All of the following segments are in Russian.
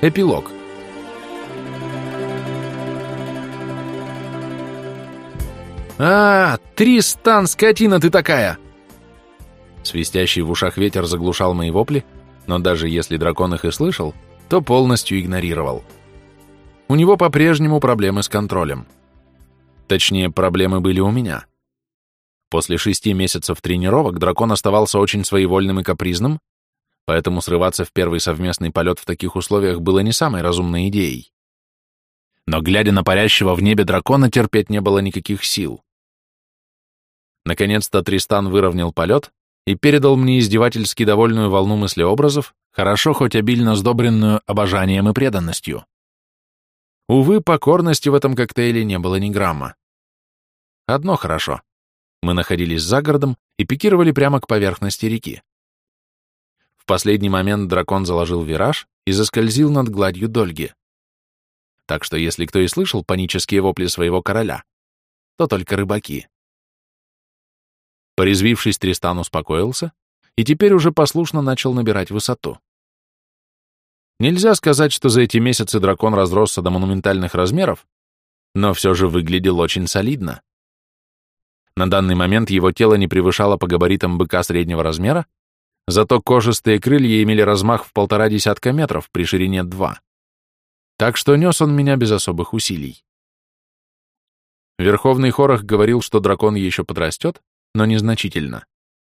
Эпилог. Тристан, скотина ты такая!» Свистящий в ушах ветер заглушал мои вопли, но даже если дракон их и слышал, то полностью игнорировал. У него по-прежнему проблемы с контролем. Точнее, проблемы были у меня. После 6 месяцев тренировок дракон оставался очень своевольным и капризным, поэтому срываться в первый совместный полет в таких условиях было не самой разумной идеей. Но, глядя на парящего в небе дракона, терпеть не было никаких сил. Наконец-то Тристан выровнял полет и передал мне издевательски довольную волну мыслеобразов, хорошо хоть обильно сдобренную обожанием и преданностью. Увы, покорности в этом коктейле не было ни грамма. Одно хорошо. Мы находились за городом и пикировали прямо к поверхности реки. В последний момент дракон заложил вираж и заскользил над гладью Дольги. Так что если кто и слышал панические вопли своего короля, то только рыбаки. Порезвившись, Тристан успокоился и теперь уже послушно начал набирать высоту. Нельзя сказать, что за эти месяцы дракон разросся до монументальных размеров, но все же выглядел очень солидно. На данный момент его тело не превышало по габаритам быка среднего размера, зато кожистые крылья имели размах в 1,5 десятка метров при ширине 2. Так что нес он меня без особых усилий. Верховный Хорах говорил, что дракон еще подрастет, но незначительно.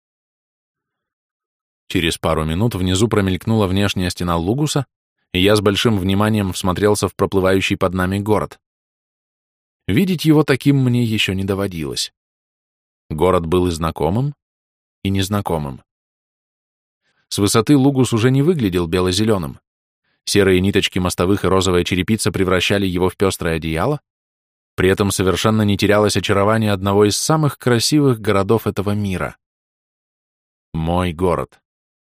Через пару минут внизу промелькнула внешняя стена Лугуса, и я с большим вниманием всмотрелся в проплывающий под нами город. Видеть его таким мне еще не доводилось. Город был и знакомым, и незнакомым. С высоты Лугус уже не выглядел бело-зеленым. Серые ниточки мостовых и розовая черепица превращали его в пестрое одеяло, при этом совершенно не терялось очарование одного из самых красивых городов этого мира. Мой город.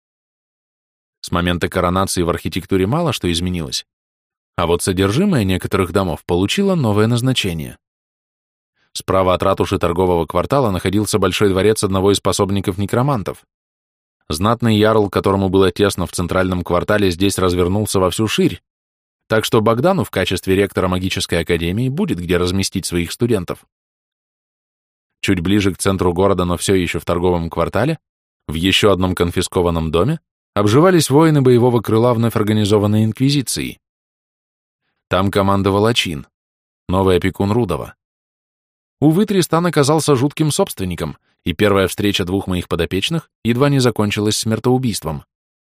С момента коронации в архитектуре мало что изменилось, а вот содержимое некоторых домов получило новое назначение. Справа от ратуши торгового квартала находился большой дворец одного из пособников-некромантов. Знатный ярл, которому было тесно в центральном квартале, здесь развернулся во всю ширь, так что Богдану в качестве ректора магической академии будет где разместить своих студентов. Чуть ближе к центру города, но все еще в торговом квартале, в еще одном конфискованном доме, обживались воины боевого крыла вновь организованной инквизиции. Там командовал Ачин, новый опекун Рудова. Увы, Тристан оказался жутким собственником, и первая встреча двух моих подопечных едва не закончилась смертоубийством.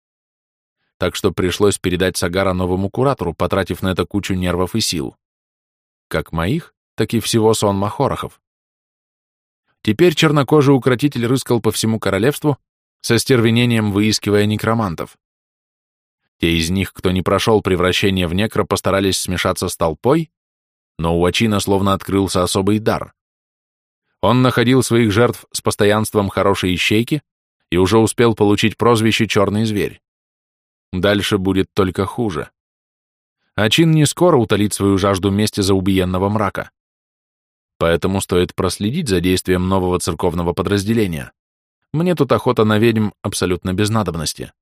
Так что пришлось передать Сагара новому куратору, потратив на это кучу нервов и сил. Как моих, так и всего сонма Хорахов. Теперь чернокожий укротитель рыскал по всему королевству, со стервенением выискивая некромантов. Те из них, кто не прошел превращение в некро, постарались смешаться с толпой, но у Ачина словно открылся особый дар. Он находил своих жертв с постоянством хорошей ищейки и уже успел получить прозвище «Черный зверь». Дальше будет только хуже. Ачин не скоро утолит свою жажду мести за убиенного мрака. Поэтому стоит проследить за действием нового церковного подразделения. Мне тут охота на ведьм абсолютно без надобности.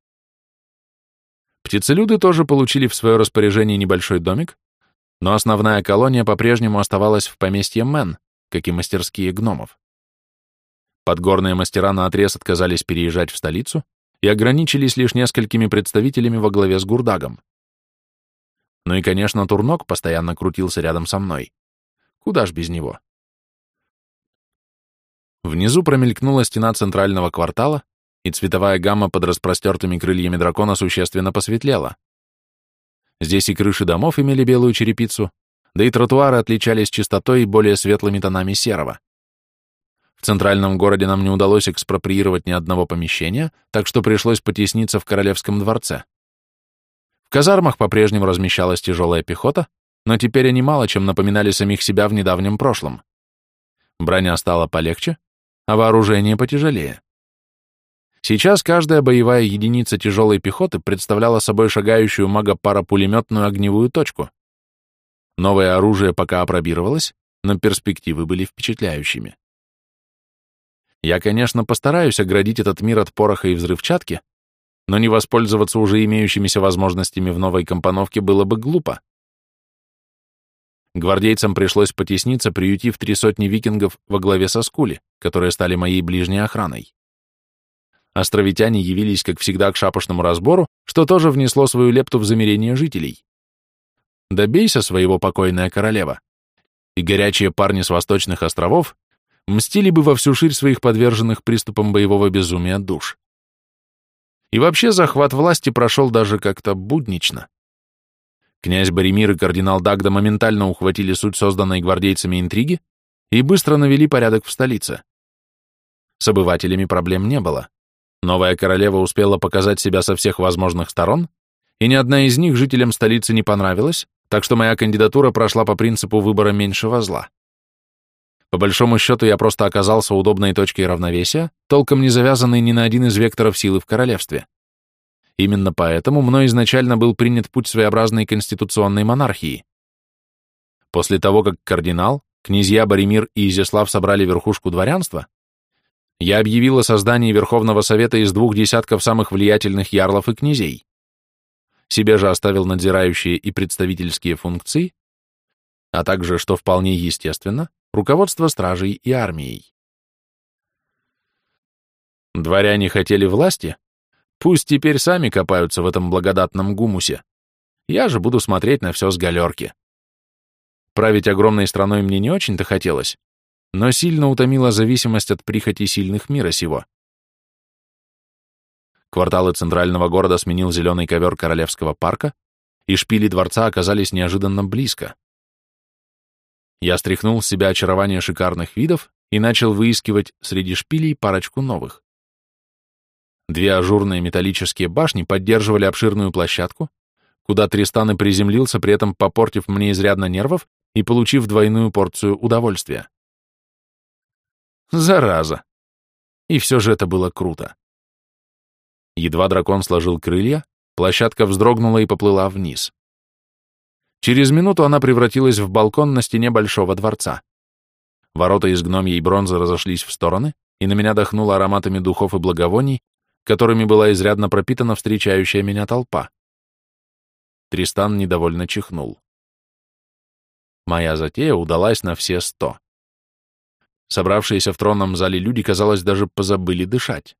Птицелюды тоже получили в свое распоряжение небольшой домик, но основная колония по-прежнему оставалась в поместье Мэн, как и мастерские гномов. Подгорные мастера наотрез отказались переезжать в столицу и ограничились лишь несколькими представителями во главе с Гурдагом. Ну и, конечно, Турнок постоянно крутился рядом со мной. Куда ж без него? Внизу промелькнула стена центрального квартала, и цветовая гамма под распростертыми крыльями дракона существенно посветлела. Здесь и крыши домов имели белую черепицу, да и тротуары отличались чистотой и более светлыми тонами серого. В центральном городе нам не удалось экспроприировать ни одного помещения, так что пришлось потесниться в Королевском дворце. В казармах по-прежнему размещалась тяжелая пехота, но теперь они мало чем напоминали самих себя в недавнем прошлом. Броня стала полегче, а вооружение потяжелее. Сейчас каждая боевая единица тяжелой пехоты представляла собой шагающую магопаропулеметную огневую точку. Новое оружие пока апробировалось, но перспективы были впечатляющими. Я, конечно, постараюсь оградить этот мир от пороха и взрывчатки, но не воспользоваться уже имеющимися возможностями в новой компоновке было бы глупо. Гвардейцам пришлось потесниться, приютив 300 викингов во главе со Скули, которые стали моей ближней охраной. Островитяне явились, как всегда, к шапошному разбору, что тоже внесло свою лепту в замирение жителей. Добейся своего, покойная королева, и горячие парни с восточных островов мстили бы во всю ширь своих подверженных приступам боевого безумия душ. И вообще захват власти прошел даже как-то буднично. Князь Боремир и кардинал Дагда моментально ухватили суть созданной гвардейцами интриги и быстро навели порядок в столице. С обывателями проблем не было. Новая королева успела показать себя со всех возможных сторон, и ни одна из них жителям столицы не понравилась, так что моя кандидатура прошла по принципу выбора меньшего зла. По большому счету я просто оказался удобной точкой равновесия, толком не завязанной ни на один из векторов силы в королевстве. Именно поэтому мной изначально был принят путь своеобразной конституционной монархии. После того, как кардинал, князья Боремир и Изяслав собрали верхушку дворянства, я объявил о создании Верховного Совета из 2 десятков самых влиятельных ярлов и князей. Себе же оставил надзирающие и представительские функции, а также, что вполне естественно, руководство стражей и армией. Дворяне хотели власти? Пусть теперь сами копаются в этом благодатном гумусе. Я же буду смотреть на все с галерки. Править огромной страной мне не очень-то хотелось, но сильно утомила зависимость от прихоти сильных мира сего. Кварталы центрального города сменил зеленый ковер Королевского парка, и шпили дворца оказались неожиданно близко. Я стряхнул с себя очарование шикарных видов и начал выискивать среди шпилей парочку новых. 2 ажурные металлические башни поддерживали обширную площадку, куда Тристан и приземлился, при этом попортив мне изрядно нервов и получив двойную порцию удовольствия. Зараза! И все же это было круто. Едва дракон сложил крылья, площадка вздрогнула и поплыла вниз. Через минуту она превратилась в балкон на стене большого дворца. Ворота из гномьей бронзы разошлись в стороны, и на меня дохнуло ароматами духов и благовоний, которыми была изрядно пропитана встречающая меня толпа. Тристан недовольно чихнул. Моя затея удалась на все 100. Собравшиеся в тронном зале люди, казалось, даже позабыли дышать.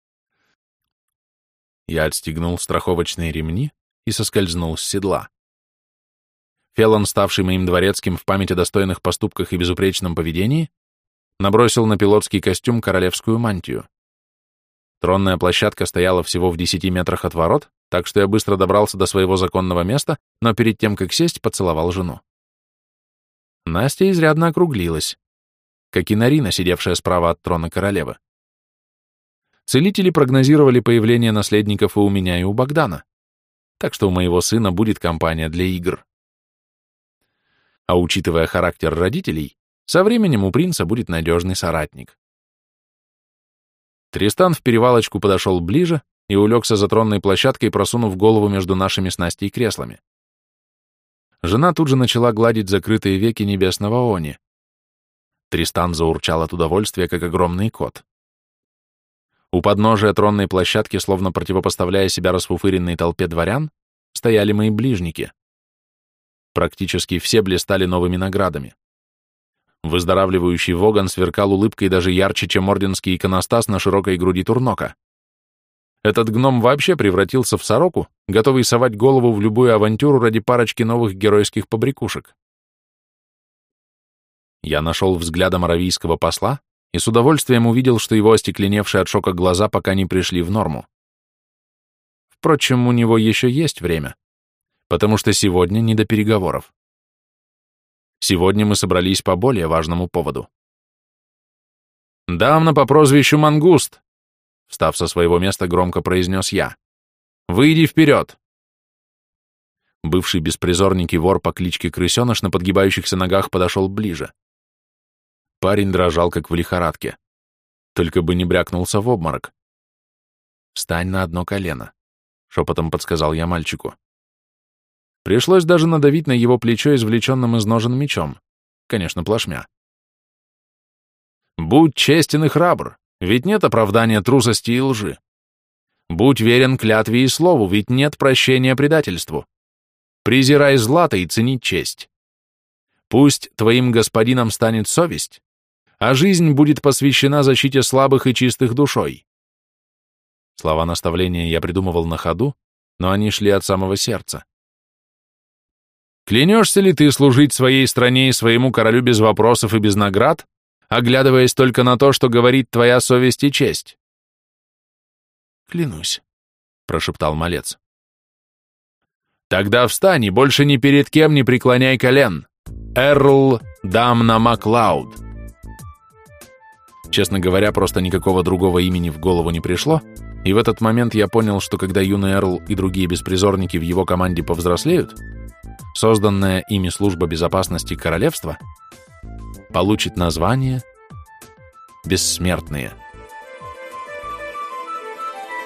Я отстегнул страховочные ремни и соскользнул с седла. Фелон, ставший моим дворецким в память о достойных поступках и безупречном поведении, набросил на пилотский костюм королевскую мантию. Тронная площадка стояла всего в 10 метрах от ворот, так что я быстро добрался до своего законного места, но перед тем, как сесть, поцеловал жену. Настя изрядно округлилась, как и Нарина, сидевшая справа от трона королевы. Целители прогнозировали появление наследников и у меня, и у Богдана, так что у моего сына будет компания для игр. А учитывая характер родителей, со временем у принца будет надежный соратник. Тристан в перевалочку подошел ближе и улегся за тронной площадкой, просунув голову между нашими с Настей креслами. Жена тут же начала гладить закрытые веки небесного Они. Тристан заурчал от удовольствия, как огромный кот. У подножия тронной площадки, словно противопоставляя себя расфуфыренной толпе дворян, стояли мои ближники. Практически все блистали новыми наградами. Выздоравливающий Воган сверкал улыбкой даже ярче, чем орденский иконостас на широкой груди Турнока. Этот гном вообще превратился в сороку, готовый совать голову в любую авантюру ради парочки новых геройских побрякушек. Я нашел взглядом аравийского посла и с удовольствием увидел, что его остекленевшие от шока глаза пока не пришли в норму. Впрочем, у него еще есть время, потому что сегодня не до переговоров. Сегодня мы собрались по более важному поводу. «Дамна по прозвищу Мангуст», — встав со своего места, громко произнес я. «Выйди вперед!» Бывший беспризорник и вор по кличке Крысеныш на подгибающихся ногах подошел ближе. Парень дрожал, как в лихорадке. Только бы не брякнулся в обморок. «Встань на одно колено», — шепотом подсказал я мальчику. Пришлось даже надавить на его плечо извлеченным из ножен мечом. Конечно, плашмя. «Будь честен и храбр, ведь нет оправдания трусости и лжи. Будь верен клятве и слову, ведь нет прощения предательству. Презирай злато и цени честь. Пусть твоим господином станет совесть, а жизнь будет посвящена защите слабых и чистых душой. Слова наставления я придумывал на ходу, но они шли от самого сердца. Клянешься ли ты служить своей стране и своему королю без вопросов и без наград, оглядываясь только на то, что говорит твоя совесть и честь? Клянусь, прошептал малец. Тогда встань и больше ни перед кем не преклоняй колен. Эрл Дамна Маклауд. Честно говоря, просто никакого другого имени в голову не пришло, и в этот момент я понял, что когда юный Эрл и другие беспризорники в его команде повзрослеют, созданная ими служба безопасности королевства получит название «Бессмертные».